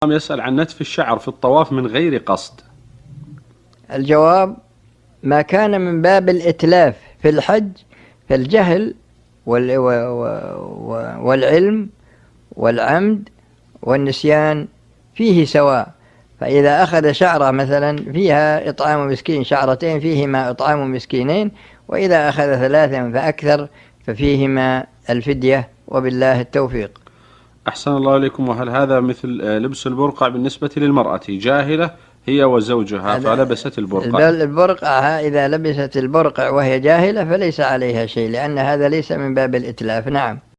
يسأل عن نتف الشعر في الطواف من غير قصد. الجواب: ما كان من باب الإتلاف في الحج فالجهل والعلم والعمد والنسيان فيه سواء. فإذا أخذ شعرة مثلا فيها إطعام مسكين، شعرتين فيهما إطعام مسكينين، وإذا أخذ 3 فأكثر ففيهما الفدية، وبالله التوفيق. أحسن الله إليكم. وهل هذا مثل لبس البرقع بالنسبة للمرأة؟ جاهلة هي وزوجها فلبست البرقع. البرقع إذا لبست البرقع وهي جاهلة فليس عليها شيء، لأن هذا ليس من باب الإتلاف. نعم.